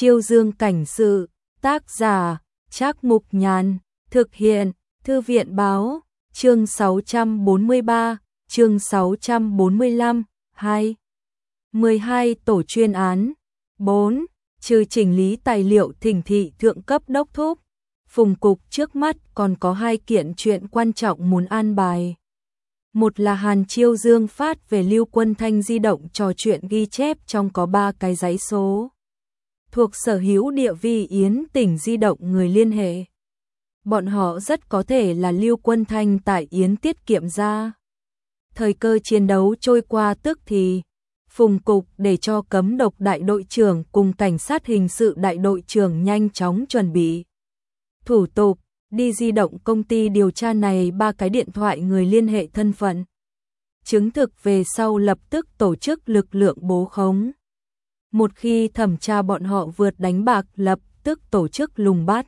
Chiêu Dương cảnh sự, tác giả, Trác Mục Nhàn, thực hiện, Thư viện báo, chương 643, chương 645, 2. 12 tổ chuyên án. 4. Trừ chỉnh lý tài liệu thỉnh thị thượng cấp đốc thúc, Phùng cục trước mắt còn có 2 kiện chuyện quan trọng muốn an bài. Một là Hàn Chiêu Dương phát về Lưu Quân Thanh di động trò chuyện ghi chép trong có 3 cái giấy số thuộc sở hữu địa vi Yến tỉnh di động người liên hệ. Bọn họ rất có thể là Lưu Quân Thanh tại Yến tiết kiệm ra. Thời cơ chiến đấu trôi qua tức thì, Phùng cục để cho cấm độc đại đội trưởng cùng cảnh sát hình sự đại đội trưởng nhanh chóng chuẩn bị thủ tục, đi di động công ty điều tra này 3 cái điện thoại người liên hệ thân phận. Chứng thực về sau lập tức tổ chức lực lượng bố khống. Một khi thẩm tra bọn họ vượt đánh bạc lập tức tổ chức lùng bắt.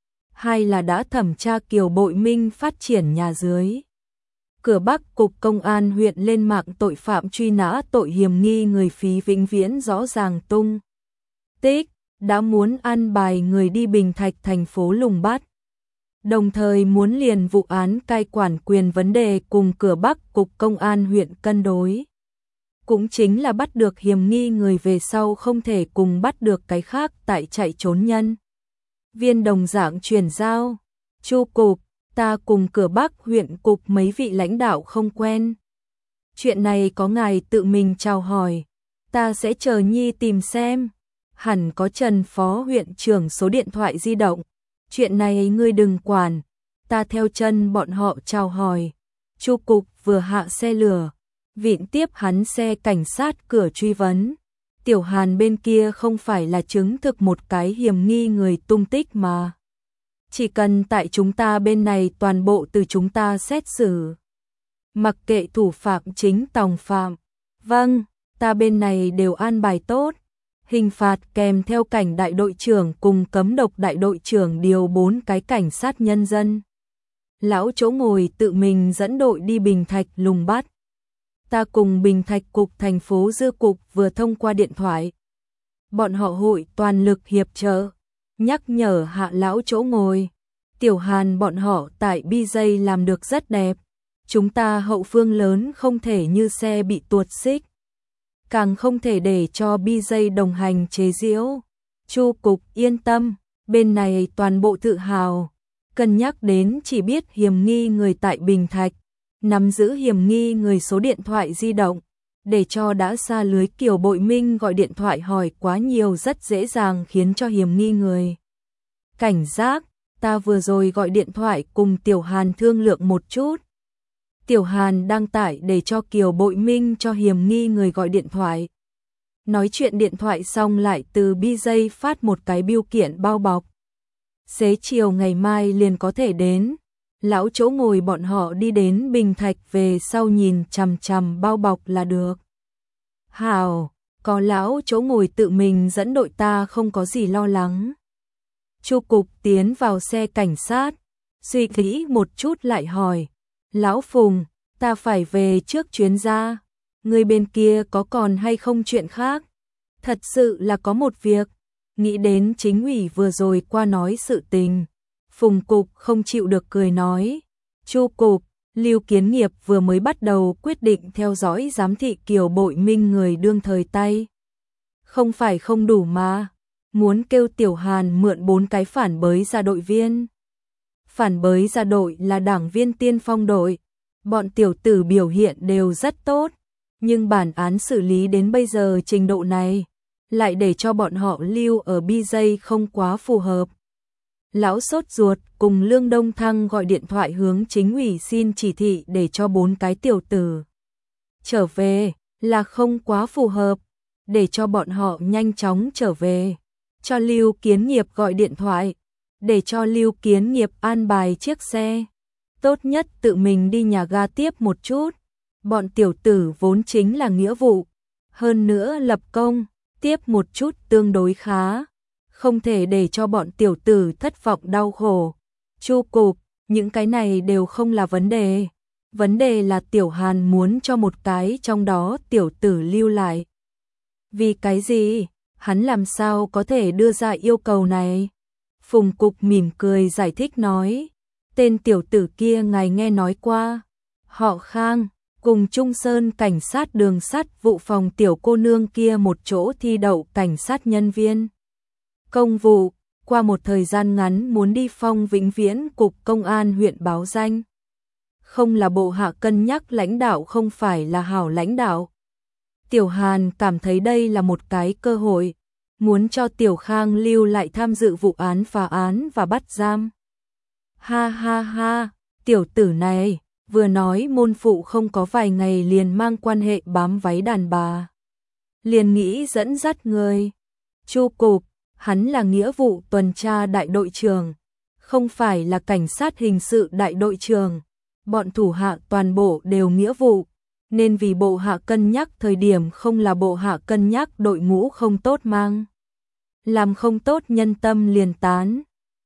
2 là đã thẩm tra Kiều Bội Minh phát triển nhà dưới. Cửa Bắc Cục Công an huyện lên mạng tội phạm truy nã tội hiểm nghi người phí vĩnh viễn rõ ràng tung tích, đã muốn an bài người đi Bình Thạch thành phố lùng bắt. Đồng thời muốn liền vụ án cai quản quyền vấn đề cùng Cửa Bắc Cục Công an huyện cân đối. Cũng chính là bắt được hiểm nghi người về sau không thể cùng bắt được cái khác tại chạy trốn nhân. Viên đồng dạng chuyển giao, Chu cục, ta cùng Cửa Bắc huyện cục mấy vị lãnh đạo không quen. Chuyện này có ngài tự mình chào hỏi, ta sẽ chờ nhi tìm xem. Hẳn có Trần phó huyện trưởng số điện thoại di động. Chuyện này ngươi đừng quản, ta theo chân bọn họ chào hỏi. Chu cục vừa hạ xe lửa, vịn tiếp hắn xe cảnh sát cửa truy vấn. Tiểu Hàn bên kia không phải là chứng thực một cái hiểm nghi người tung tích mà. Chỉ cần tại chúng ta bên này toàn bộ từ chúng ta xét xử. Mặc kệ thủ phạm chính tòng phạm. Vâng, ta bên này đều an bài tốt. Hình phạt kèm theo cảnh đại đội trưởng cùng cấm độc đại đội trưởng điều 4 cái cảnh sát nhân dân. Lão chỗ ngồi tự mình dẫn đội đi Bình Thạch lùng bắt. Ta cùng Bình Thạch cục thành phố Dư cục vừa thông qua điện thoại. Bọn họ hội toàn lực hiệp trợ, nhắc nhở hạ lão chỗ ngồi. Tiểu Hàn bọn họ tại BJ làm được rất đẹp. Chúng ta hậu phương lớn không thể như xe bị tuột xích. Càng không thể để cho BJ đồng hành chế giễu. Chu cục yên tâm, bên này toàn bộ tự hào. Cân nhắc đến chỉ biết hiểm nghi người tại Bình Thạch, nắm giữ hiểm nghi người số điện thoại di động, để cho đã xa lưới Kiều Bội Minh gọi điện thoại hỏi quá nhiều rất dễ dàng khiến cho hiểm nghi người cảnh giác. Ta vừa rồi gọi điện thoại cùng Tiểu Hàn thương lượng một chút. Tiểu Hàn đăng tải để cho Kiều Bội Minh cho hiểm nghi người gọi điện thoại. Nói chuyện điện thoại xong lại từ BJ phát một cái bưu kiện bao bọc. Xế chiều ngày mai liền có thể đến. Lão chỗ ngồi bọn họ đi đến Bình Thạch về sau nhìn chằm chằm bao bọc là được. Hảo, có lão chỗ ngồi tự mình dẫn đội ta không có gì lo lắng. Chu cục tiến vào xe cảnh sát, suy nghĩ một chút lại hỏi. Lão Phùng, ta phải về trước chuyến ra. Người bên kia có còn hay không chuyện khác? Thật sự là có một việc. Nghĩ đến chính ủy vừa rồi qua nói sự tình. Phùng cục không chịu được cười nói. Chu cục, Lưu Kiến Nghiệp vừa mới bắt đầu quyết định theo dõi giám thị Kiều Bội Minh người đương thời tay. Không phải không đủ mà. Muốn kêu Tiểu Hàn mượn 4 cái phản bới ra đội viên. Phản bới ra đội là đảng viên tiên phong đội. Bọn tiểu tử biểu hiện đều rất tốt. Nhưng bản án xử lý đến bây giờ trình độ này, lại để cho bọn họ lưu ở BJ không quá phù hợp. Lão sốt ruột cùng Lương Đông Thăng gọi điện thoại hướng chính ủy xin chỉ thị để cho 4 cái tiểu tử trở về là không quá phù hợp, để cho bọn họ nhanh chóng trở về. Cho Lưu Kiến Nghiệp gọi điện thoại, để cho Lưu Kiến Nghiệp an bài chiếc xe. Tốt nhất tự mình đi nhà ga tiếp một chút. Bọn tiểu tử vốn chính là nghĩa vụ. Hơn nữa lập công, tiếp một chút tương đối khá. Không thể để cho bọn tiểu tử thất vọng đau khổ. Chu cục, những cái này đều không là vấn đề. Vấn đề là Tiểu Hàn muốn cho một cái trong đó tiểu tử lưu lại. Vì cái gì? hắn làm sao có thể đưa ra yêu cầu này? Phùng Cục mỉm cười giải thích nói, tên tiểu tử kia ngài nghe nói qua, họ Khang, cùng Trung Sơn cảnh sát đường sắt vụ phòng tiểu cô nương kia một chỗ thi đậu cảnh sát nhân viên công vụ, qua một thời gian ngắn muốn đi phong vĩnh viễn cục công an huyện báo danh. Không là bộ hạ cân nhắc lãnh đạo không phải là hảo lãnh đạo. Tiểu Hàn cảm thấy đây là một cái cơ hội, muốn cho Tiểu Khang lưu lại tham dự vụ án phá án và bắt giam. Ha ha ha, tiểu tử này, vừa nói môn phụ không có vài ngày liền mang quan hệ bám váy đàn bà. Liền nghĩ dẫn dắt người. Chu Cục, hắn là nghĩa vụ tuần tra đại đội trưởng, không phải là cảnh sát hình sự đại đội trưởng. Bọn thủ hạ toàn bộ đều nghĩa vụ, nên vì bộ hạ cân nhắc thời điểm không là bộ hạ cân nhắc đội ngũ không tốt mang. Làm không tốt nhân tâm liền tán.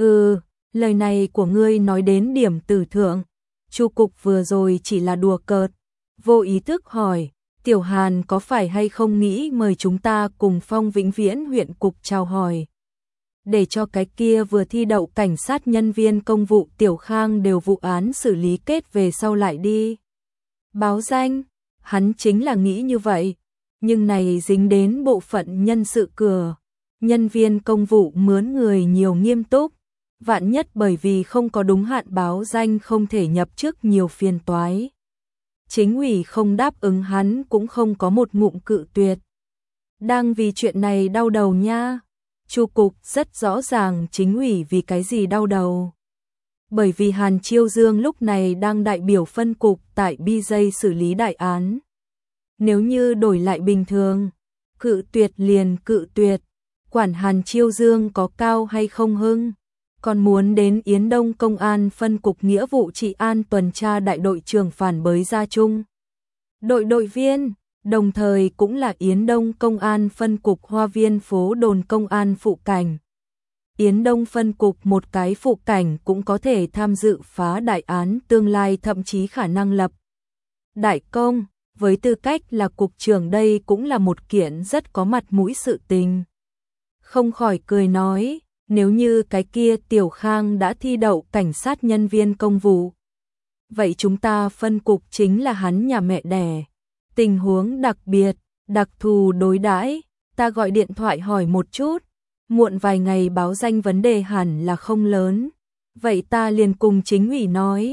Lời này của ngươi nói đến điểm tử thượng. Chu Cục vừa rồi chỉ là đùa cợt, vô ý thức hỏi, Tiểu Hàn có phải hay không nghĩ mời chúng ta cùng phong vĩnh viễn huyện cục chào hỏi. Để cho cái kia vừa thi đậu cảnh sát nhân viên công vụ Tiểu Khang đều vụ án xử lý kết về sau lại đi báo danh, hắn chính là nghĩ như vậy, nhưng này dính đến bộ phận nhân sự cửa, nhân viên công vụ mướn người nhiều nghiêm túc, vạn nhất bởi vì không có đúng hạn báo danh không thể nhập chức nhiều phiền toái. Chính ủy không đáp ứng hắn cũng không có một ngụm cự tuyệt. Đang vì chuyện này đau đầu nha. Chu Cục rất rõ ràng chính ủy vì cái gì đau đầu. Bởi vì Hàn Chiêu Dương lúc này đang đại biểu phân cục tại BJ xử lý đại án. Nếu như đổi lại bình thường, cự tuyệt liền cự tuyệt, quản Hàn Chiêu Dương có cao hay không hưng, còn muốn đến Yến Đông Công an phân cục nghĩa vụ trị an tuần tra đại đội trưởng phản bới gia chung. Đội viên, đồng thời cũng là Yến Đông Công an phân cục Hoa Viên phố đồn công an phụ cảnh. Yến Đông phân cục một cái phụ cảnh cũng có thể tham dự phá đại án tương lai thậm chí khả năng lập đại công, với tư cách là cục trưởng đây cũng là một kiện rất có mặt mũi sự tình. Không khỏi cười nói, nếu như cái kia Tiểu Khang đã thi đậu cảnh sát nhân viên công vụ, vậy chúng ta phân cục chính là hắn nhà mẹ đẻ. Tình huống đặc biệt, đặc thù đối đãi, ta gọi điện thoại hỏi một chút, muộn vài ngày báo danh vấn đề hẳn là không lớn. Vậy ta liền cùng chính ủy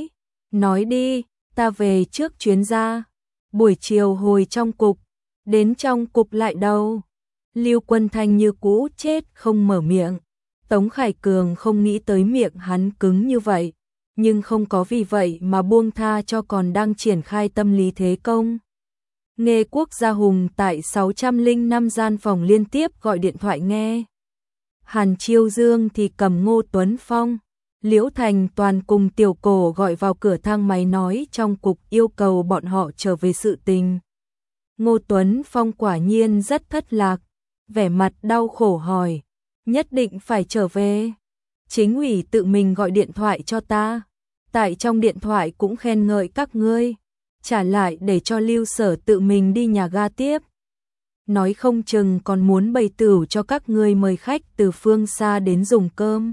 nói đi, ta về trước chuyến ra, buổi chiều hồi trong cục, đến trong cục lại đâu. Lưu Quân Thanh như cũ chết không mở miệng, Tống Khải Cường không nghĩ tới miệng hắn cứng như vậy, nhưng không có vì vậy mà buông tha cho còn đang triển khai tâm lý thế công. Nghe Quốc gia Hùng tại 605 gian phòng liên tiếp gọi điện thoại nghe. Hàn Chiêu Dương thì cầm Ngô Tuấn Phong, Liễu Thành Toàn cùng Tiểu Cổ gọi vào cửa thang máy nói trong cục yêu cầu bọn họ trở về sự tình. Ngô Tuấn Phong quả nhiên rất thất lạc, vẻ mặt đau khổ hỏi, nhất định phải trở về. Chính ủy tự mình gọi điện thoại cho ta, tại trong điện thoại cũng khen ngợi các ngươi, trả lại để cho Lưu Sở tự mình đi nhà ga tiếp. Nói không chừng còn muốn bày tửu cho các ngươi mời khách từ phương xa đến dùng cơm.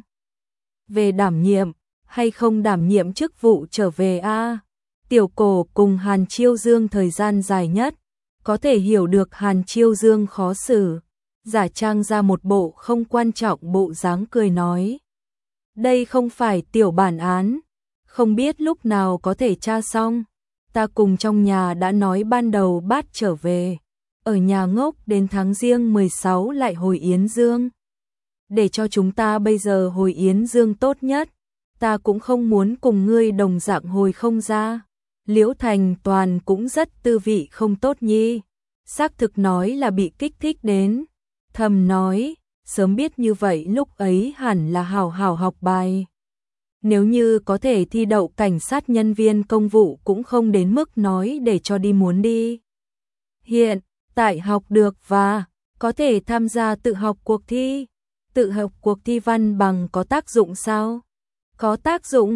Về đảm nhiệm, hay không đảm nhiệm chức vụ trở về a? Tiểu Cổ cùng Hàn Chiêu Dương thời gian dài nhất, có thể hiểu được Hàn Chiêu Dương khó xử, giả trang ra một bộ không quan trọng bộ dáng cười nói. Đây không phải tiểu bản án, không biết lúc nào có thể tra xong. Ta cùng trong nhà đã nói ban đầu bát trở về, ở nhà ngốc đến tháng Giêng 16 lại hồi Yến Dương. Để cho chúng ta bây giờ hồi Yến Dương tốt nhất, ta cũng không muốn cùng ngươi đồng dạng hồi không ra. Liễu Thành Toàn cũng rất tư vị không tốt nhi, xác thực nói là bị kích thích đến, thầm nói, sớm biết như vậy lúc ấy hẳn là hào hào học bài. Nếu như có thể thi đậu cảnh sát nhân viên công vụ cũng không đến mức nói để cho đi muốn đi. Hiện tại học được và có thể tham gia tự học cuộc thi. Tự học cuộc thi văn bằng có tác dụng sao? Có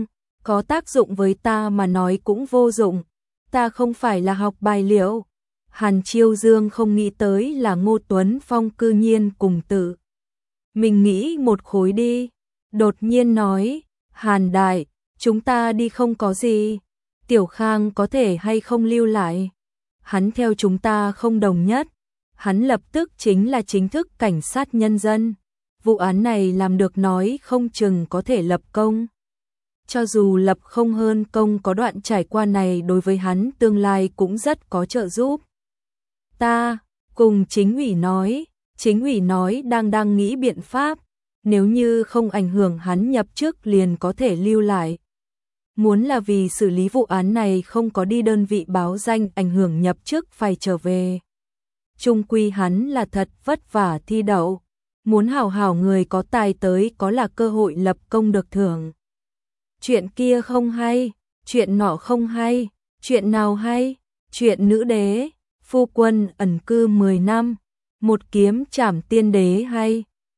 tác dụng với ta mà nói cũng vô dụng. Ta không phải là học bài liệu. Hàn Chiêu Dương không nghĩ tới là Ngô Tuấn Phong cư nhiên cùng tự. Mình nghĩ một khối đi. Đột nhiên nói, Hàn đại, chúng ta đi không có gì. Tiểu Khang có thể hay không lưu lại. Hắn theo chúng ta không đồng nhất. Hắn lập tức chính là chính thức cảnh sát nhân dân. Vụ án này làm được nói không chừng có thể lập công. Cho dù lập không hơn công có đoạn trải qua này đối với hắn tương lai cũng rất có trợ giúp. Ta, cùng chính ủy nói đang nghĩ biện pháp, nếu như không ảnh hưởng hắn nhập chức liền có thể lưu lại. Muốn là vì xử lý vụ án này không có đi đơn vị báo danh ảnh hưởng nhập chức phải trở về. Trung quy hắn là thật vất vả thi đậu, muốn hảo hảo người có tài tới có là cơ hội lập công được thưởng. Chuyện kia không hay, chuyện nọ không hay, chuyện nào hay, chuyện nữ đế, phu quân ẩn cư 10 năm, một kiếm trảm tiên đế hay.